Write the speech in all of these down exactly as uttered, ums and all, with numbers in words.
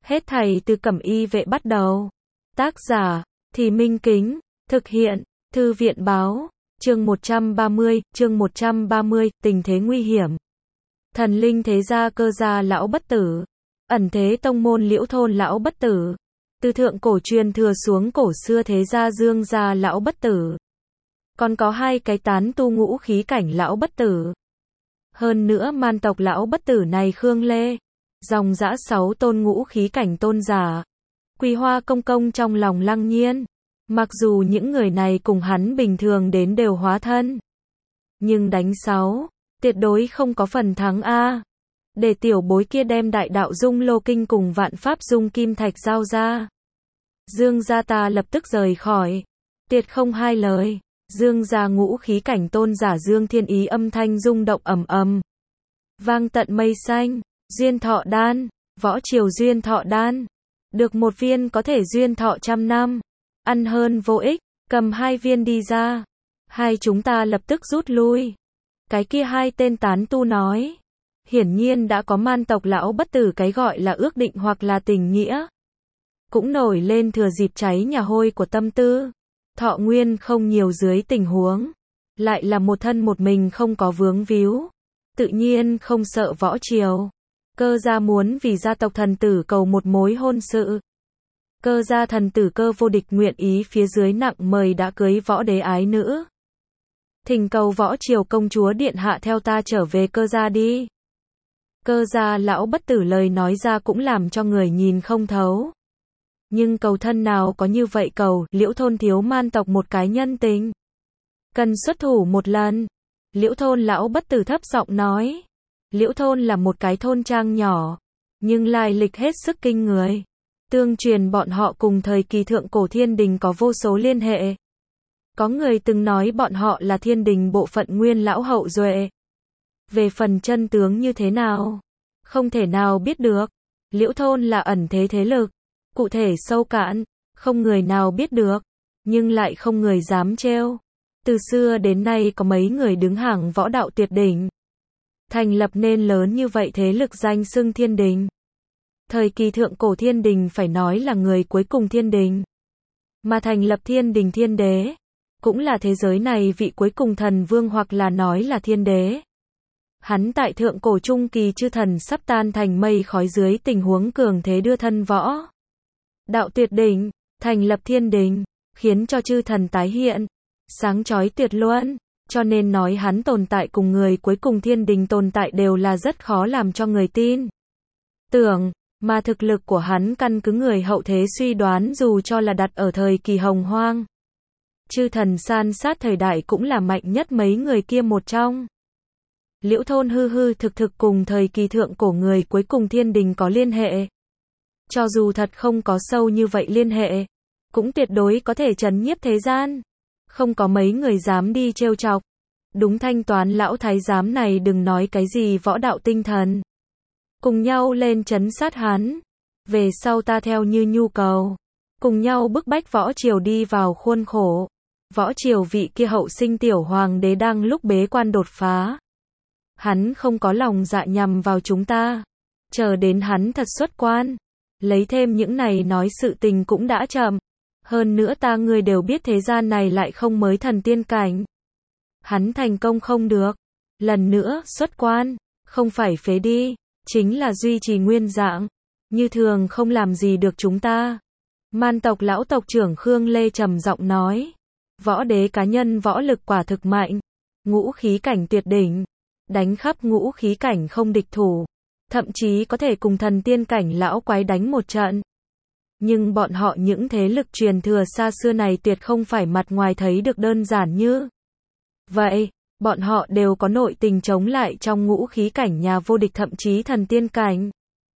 Hết thảy từ Cẩm Y vệ bắt đầu. Tác giả, Thì Minh Kính, thực hiện, Thư viện báo, chương một trăm ba mươi, chương một trăm ba mươi, tình thế nguy hiểm. Thần linh thế gia Cơ gia lão bất tử, ẩn thế tông môn Liễu thôn lão bất tử, từ thượng cổ truyền thừa xuống cổ xưa thế gia Dương gia lão bất tử. Còn có hai cái tán tu ngũ khí cảnh lão bất tử. Hơn nữa man tộc lão bất tử này Khương Lê, dòng dã sáu tôn ngũ khí cảnh tôn giả. Quỳ Hoa công công trong lòng Lăng Nhiên, mặc dù những người này cùng hắn bình thường đến đều hóa thân, nhưng đánh sáu, tuyệt đối không có phần thắng a. Để tiểu bối kia đem đại đạo dung lô kinh cùng vạn pháp dung kim thạch giao ra. Dương gia ta lập tức rời khỏi, tuyệt không hai lời. Dương gia ngũ khí cảnh tôn giả Dương Thiên Ý âm thanh rung động ầm ầm, vang tận mây xanh. Duyên thọ đan, võ triều duyên thọ đan, được một viên có thể duyên thọ trăm năm, ăn hơn vô ích, cầm hai viên đi ra. Hai chúng ta lập tức rút lui. Cái kia hai tên tán tu nói, hiển nhiên đã có man tộc lão bất tử cái gọi là ước định hoặc là tình nghĩa, cũng nổi lên thừa dịp cháy nhà hôi của tâm tư. Thọ nguyên không nhiều dưới tình huống, lại là một thân một mình không có vướng víu, tự nhiên không sợ võ triều. Cơ gia muốn vì gia tộc thần tử cầu một mối hôn sự. Cơ gia thần tử Cơ vô địch nguyện ý phía dưới nặng mời đã cưới võ đế ái nữ. Thỉnh cầu võ triều công chúa điện hạ theo ta trở về Cơ gia đi. Cơ gia lão bất tử lời nói ra cũng làm cho người nhìn không thấu. Nhưng cầu thân nào có như vậy cầu, Liễu thôn thiếu man tộc một cái nhân tình, cần xuất thủ một lần. Liễu thôn lão bất tử thấp giọng nói. Liễu thôn là một cái thôn trang nhỏ, nhưng lai lịch hết sức kinh người. Tương truyền bọn họ cùng thời kỳ thượng cổ thiên đình có vô số liên hệ. Có người từng nói bọn họ là thiên đình bộ phận nguyên lão hậu duệ. Về phần chân tướng như thế nào, không thể nào biết được. Liễu thôn là ẩn thế thế lực, cụ thể sâu cạn, không người nào biết được, nhưng lại không người dám trêu. Từ xưa đến nay có mấy người đứng hàng võ đạo tuyệt đỉnh, thành lập nên lớn như vậy thế lực danh xưng thiên đình. Thời kỳ thượng cổ thiên đình phải nói là người cuối cùng thiên đình, mà thành lập thiên đình thiên đế, cũng là thế giới này vị cuối cùng thần vương hoặc là nói là thiên đế. Hắn tại thượng cổ trung kỳ chư thần sắp tan thành mây khói dưới tình huống cường thế đưa thân võ đạo tuyệt đỉnh, thành lập thiên đình, khiến cho chư thần tái hiện, sáng chói tuyệt luân. Cho nên nói hắn tồn tại cùng người cuối cùng thiên đình tồn tại đều là rất khó làm cho người tin tưởng, mà thực lực của hắn căn cứ người hậu thế suy đoán dù cho là đặt ở thời kỳ hồng hoang, chư thần san sát thời đại cũng là mạnh nhất mấy người kia một trong. Liễu thôn hư hư thực thực cùng thời kỳ thượng cổ người cuối cùng thiên đình có liên hệ. Cho dù thật không có sâu như vậy liên hệ, cũng tuyệt đối có thể trấn nhiếp thế gian. Không có mấy người dám đi trêu chọc. Đúng thanh toán lão thái giám này đừng nói cái gì võ đạo tinh thần. Cùng nhau lên trấn sát hắn. Về sau ta theo như nhu cầu. Cùng nhau bức bách võ triều đi vào khuôn khổ. Võ triều vị kia hậu sinh tiểu hoàng đế đang lúc bế quan đột phá. Hắn không có lòng dạ nhằm vào chúng ta. Chờ đến hắn thật xuất quan. Lấy thêm những này nói sự tình cũng đã chậm. Hơn nữa ta ngươi đều biết thế gian này lại không mới thần tiên cảnh. Hắn thành công không được. Lần nữa xuất quan, không phải phế đi, chính là duy trì nguyên dạng. Như thường không làm gì được chúng ta. Man tộc lão tộc trưởng Khương Lê trầm giọng nói. Võ đế cá nhân võ lực quả thực mạnh. Ngũ khí cảnh tuyệt đỉnh. Đánh khắp ngũ khí cảnh không địch thủ. Thậm chí có thể cùng thần tiên cảnh lão quái đánh một trận. Nhưng bọn họ những thế lực truyền thừa xa xưa này tuyệt không phải mặt ngoài thấy được đơn giản như vậy, bọn họ đều có nội tình chống lại trong ngũ khí cảnh nhà vô địch thậm chí thần tiên cảnh.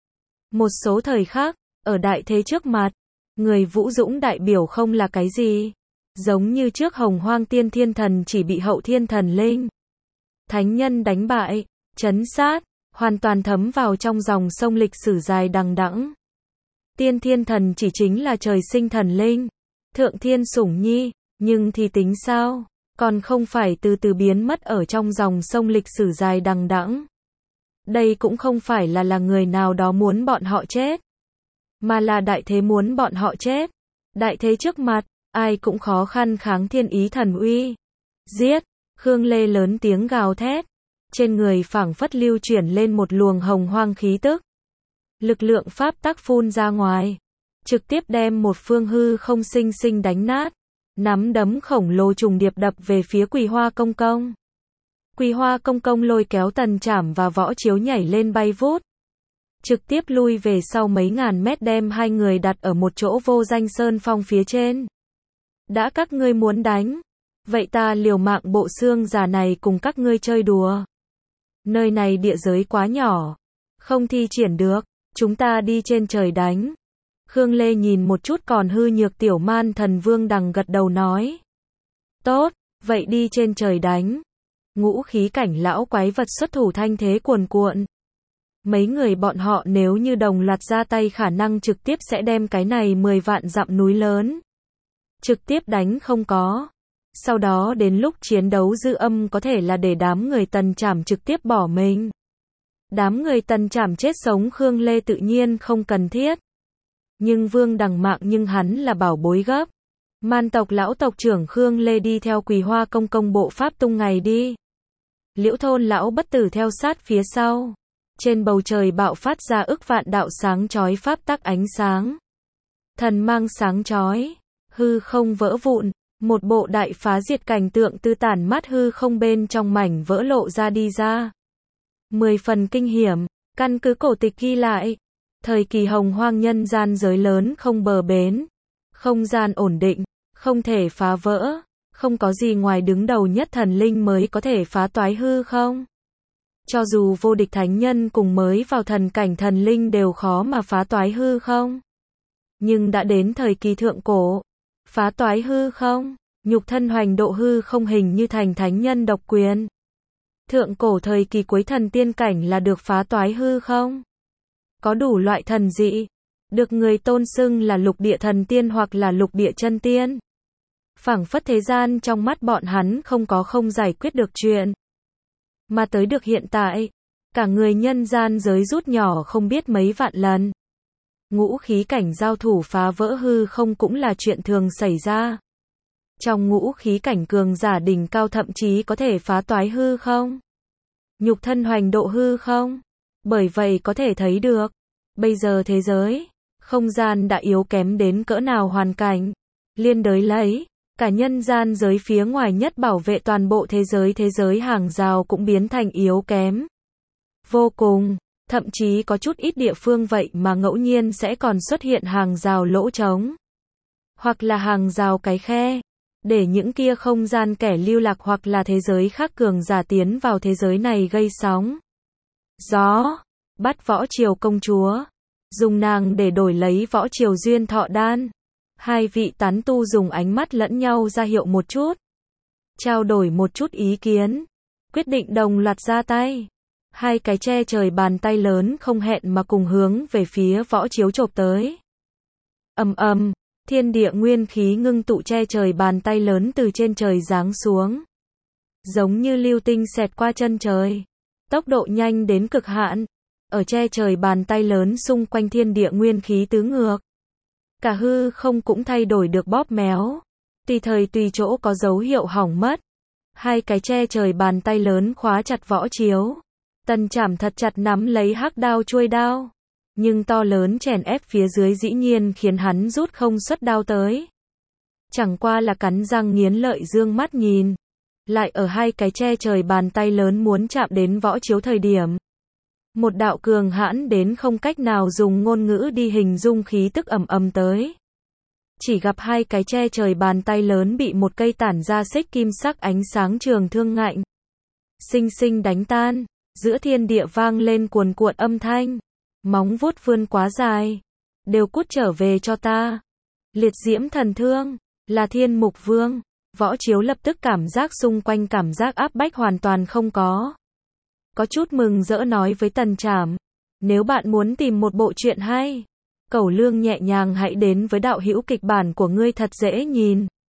Một số thời khác, ở đại thế trước mặt, người vũ dũng đại biểu không là cái gì. Giống như trước hồng hoang tiên thiên thần chỉ bị hậu thiên thần linh, thánh nhân đánh bại, trấn sát, hoàn toàn thấm vào trong dòng sông lịch sử dài đằng đẵng. Tiên thiên thần chỉ chính là trời sinh thần linh, thượng thiên sủng nhi, nhưng thì tính sao, còn không phải từ từ biến mất ở trong dòng sông lịch sử dài đằng đẵng. Đây cũng không phải là là người nào đó muốn bọn họ chết. mà là đại thế muốn bọn họ chết. Đại thế trước mặt, ai cũng khó khăn kháng thiên ý thần uy. Giết! Khương Lê lớn tiếng gào thét. Trên người phảng phất lưu chuyển lên một luồng hồng hoang khí tức. Lực lượng pháp tắc phun ra ngoài. Trực tiếp đem một phương hư không sinh sinh đánh nát. Nắm đấm khổng lồ trùng điệp đập về phía Quỳ Hoa Công Công. Quỳ Hoa Công Công lôi kéo Tần Trảm và Võ Chiếu nhảy lên bay vút. Trực tiếp lui về sau mấy ngàn mét đem hai người đặt ở một chỗ vô danh sơn phong phía trên. Đã các ngươi muốn đánh, vậy ta liều mạng bộ xương già này cùng các ngươi chơi đùa. Nơi này địa giới quá nhỏ, không thi triển được, chúng ta đi trên trời đánh. Khương Lê nhìn một chút còn hư nhược tiểu man thần Vương Đằng gật đầu nói. Tốt, vậy đi trên trời đánh. Ngũ khí cảnh lão quái vật xuất thủ thanh thế cuồn cuộn. Mấy người bọn họ nếu như đồng loạt ra tay khả năng trực tiếp sẽ đem cái này mười vạn dặm núi lớn. Trực tiếp đánh không có. Sau đó đến lúc chiến đấu dư âm có thể là để đám người Tần Trảm trực tiếp bỏ mình. Đám người Tần Trảm chết sống Khương Lê tự nhiên không cần thiết. Nhưng Vương Đằng mạng nhưng hắn là bảo bối gấp. Man tộc lão tộc trưởng Khương Lê đi theo Quỳ Hoa Công Công bộ pháp tung ngày đi. Liễu thôn lão bất tử theo sát phía sau. Trên bầu trời bạo phát ra ức vạn đạo sáng chói pháp tắc ánh sáng. Thần mang sáng chói, hư không vỡ vụn, một bộ đại phá diệt cảnh tượng tư tản mắt hư không bên trong mảnh vỡ lộ ra đi ra. Mười phần kinh hiểm, căn cứ cổ tịch ghi lại. Thời kỳ hồng hoang nhân gian giới lớn không bờ bến. Không gian ổn định, không thể phá vỡ. Không có gì ngoài đứng đầu nhất thần linh mới có thể phá toái hư không. Cho dù vô địch thánh nhân cùng mới vào thần cảnh thần linh đều khó mà phá toái hư không. Nhưng đã đến thời kỳ thượng cổ, phá toái hư không, nhục thân hoành độ hư không hình như thành thánh nhân độc quyền. Thượng cổ thời kỳ cuối thần tiên cảnh là được phá toái hư không. Có đủ loại thần dị, được người tôn xưng là lục địa thần tiên hoặc là lục địa chân tiên. Phảng phất thế gian trong mắt bọn hắn không có không giải quyết được chuyện. Mà tới được hiện tại, cả người nhân gian giới rút nhỏ không biết mấy vạn lần. Ngũ khí cảnh giao thủ phá vỡ hư không cũng là chuyện thường xảy ra. Trong ngũ khí cảnh cường giả đỉnh cao thậm chí có thể phá toái hư không. Nhục thân hoành độ hư không. Bởi vậy có thể thấy được, bây giờ thế giới, không gian đã yếu kém đến cỡ nào hoàn cảnh. Liên đới lấy, cả nhân gian giới phía ngoài nhất bảo vệ toàn bộ thế giới thế giới hàng rào cũng biến thành yếu kém. Vô cùng, thậm chí có chút ít địa phương vậy mà ngẫu nhiên sẽ còn xuất hiện hàng rào lỗ trống. Hoặc là hàng rào cái khe, để những kia không gian kẻ lưu lạc hoặc là thế giới khác cường giả tiến vào thế giới này gây sóng. Gió, bắt Võ Triều công chúa, dùng nàng để đổi lấy Võ Triều duyên thọ đan. Hai vị tán tu dùng ánh mắt lẫn nhau ra hiệu một chút. Trao đổi một chút ý kiến. Quyết định đồng loạt ra tay. Hai cái che trời bàn tay lớn không hẹn mà cùng hướng về phía Võ Chiếu chộp tới. Ầm ầm, thiên địa nguyên khí ngưng tụ che trời bàn tay lớn từ trên trời giáng xuống. Giống như lưu tinh xẹt qua chân trời. Tốc độ nhanh đến cực hạn. Ở che trời bàn tay lớn xung quanh thiên địa nguyên khí tứ ngược. Cả hư không cũng thay đổi được bóp méo. Tùy thời tùy chỗ có dấu hiệu hỏng mất. Hai cái che trời bàn tay lớn khóa chặt Võ Chiếu. Tần Trảm thật chặt nắm lấy hắc đao chuôi đao. Nhưng to lớn chèn ép phía dưới dĩ nhiên khiến hắn rút không xuất đao tới. Chẳng qua là cắn răng nghiến lợi dương mắt nhìn. Lại ở hai cái che trời bàn tay lớn muốn chạm đến Võ Chiếu thời điểm. Một đạo cường hãn đến không cách nào dùng ngôn ngữ đi hình dung khí tức ầm ầm tới. Chỉ gặp hai cái che trời bàn tay lớn bị một cây tản ra xích kim sắc ánh sáng trường thương ngạnh. Sinh sinh đánh tan, giữa thiên địa vang lên cuồn cuộn âm thanh. Móng vuốt vươn quá dài. Đều cút trở về cho ta. Liệt diễm thần thương, là Thiên Mục Vương. Võ Chiếu lập tức cảm giác xung quanh cảm giác áp bách hoàn toàn không có. Có chút mừng rỡ nói với Tần Trảm. Nếu bạn muốn tìm một bộ truyện hay, Cẩu Lương nhẹ nhàng hãy đến với đạo hữu kịch bản của ngươi thật dễ nhìn.